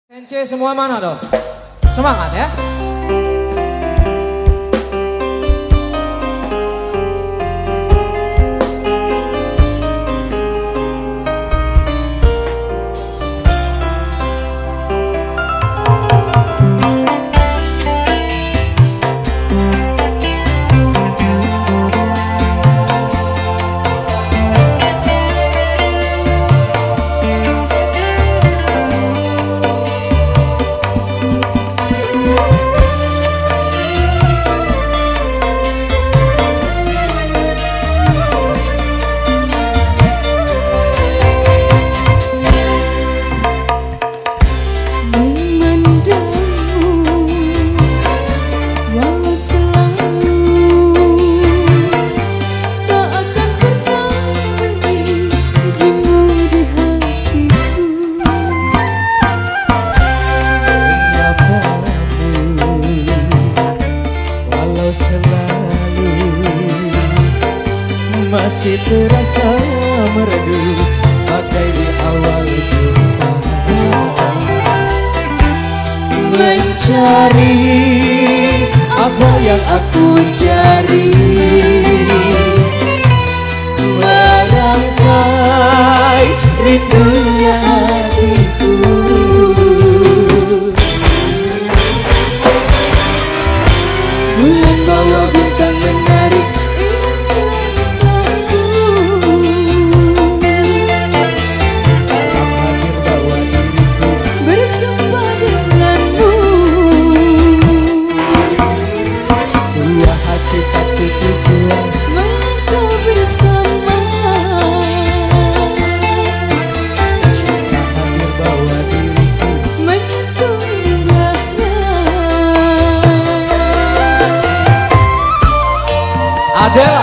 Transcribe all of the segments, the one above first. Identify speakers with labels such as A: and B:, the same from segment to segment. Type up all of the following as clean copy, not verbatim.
A: Sensei semua mana dong? Semangat ya.
B: Masih terasa merdu bagai di awal jumpa. Mencari apa yang aku cari, merangkai rindunya hatiku. Bulan bawa bintang menarik satu tujuan melangkah bersama. Cinta hadir bawa diriku menyentuh indahnya.
A: Adela.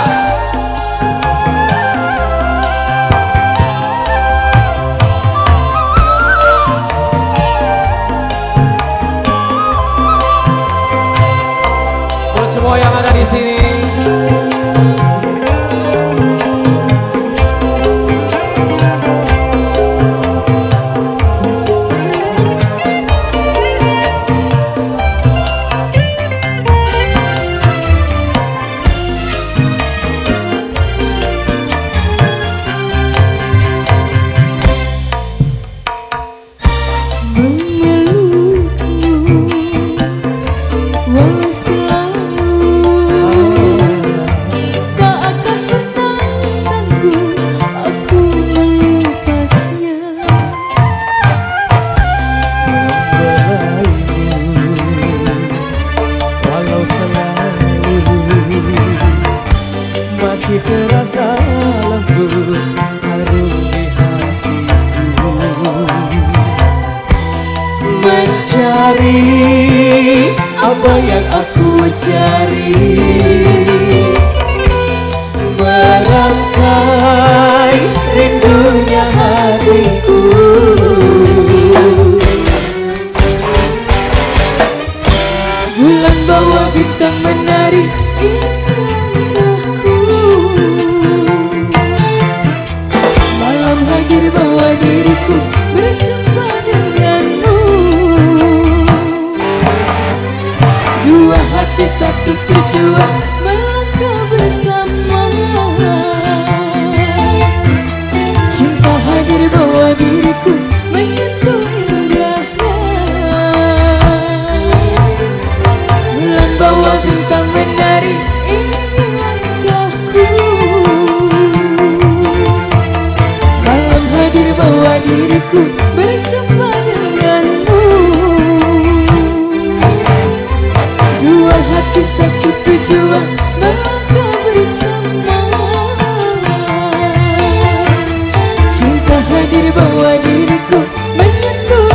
A: Buat semua yang ada di sini.
B: Masih terasa lembut harum di hatiku. Mencari apa yang aku cari, merangkai rindunya hatiku. Bulan bawa bintang menari hadir bawa diriku berjumpa denganmu. Dua hati satu tujuan melangkah bersama. Cinta hadir bawa diriku menyentuh indahnya. Bulan bawa bintang menari bawa diriku berjumpa denganmu. Dua hati satu tujuan melangkah bersama. Cinta hadir bawa diriku menyentuh